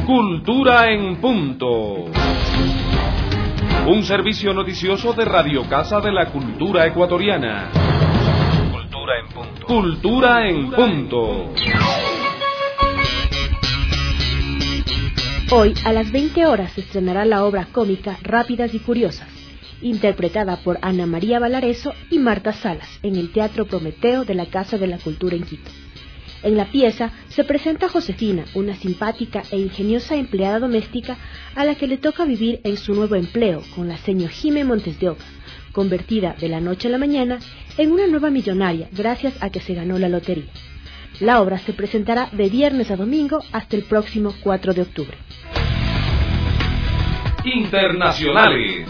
Cultura en Punto. Un servicio noticioso de Radio Casa de la Cultura Ecuatoriana. Cultura en Punto. Cultura en Punto. Hoy a las 20 horas se estrenará la obra cómica Rápidas y Curiosas, interpretada por Ana María Valareso y Marta Salas en el Teatro Prometeo de la Casa de la Cultura en Quito. En la pieza se presenta a Josefina, una simpática e ingeniosa empleada doméstica a la que le toca vivir en su nuevo empleo con la señor Jime Montes de Oca, convertida de la noche a la mañana en una nueva millonaria gracias a que se ganó la lotería. La obra se presentará de viernes a domingo hasta el próximo 4 de octubre. Internacionales.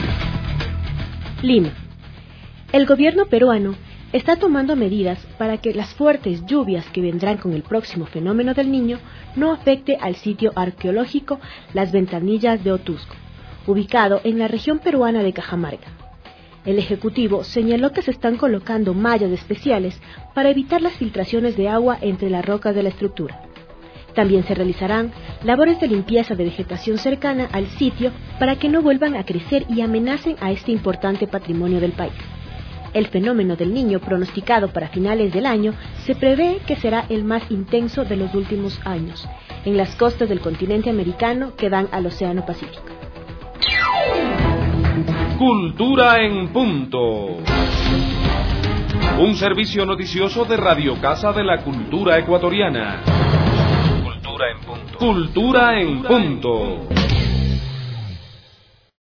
Lima. El gobierno peruano está tomando medidas para que las fuertes lluvias que vendrán con el próximo fenómeno del Niño no afecte al sitio arqueológico Las Ventanillas de Otusco, ubicado en la región peruana de Cajamarca. El Ejecutivo señaló que se están colocando mallas especiales para evitar las filtraciones de agua entre las rocas de la estructura. También se realizarán labores de limpieza de vegetación cercana al sitio para que no vuelvan a crecer y amenacen a este importante patrimonio del país. El fenómeno del Niño, pronosticado para finales del año, se prevé que será el más intenso de los últimos años, en las costas del continente americano que dan al Océano Pacífico. Cultura en Punto. Un servicio noticioso de Radio Casa de la Cultura Ecuatoriana. Cultura en Punto. Cultura en Punto.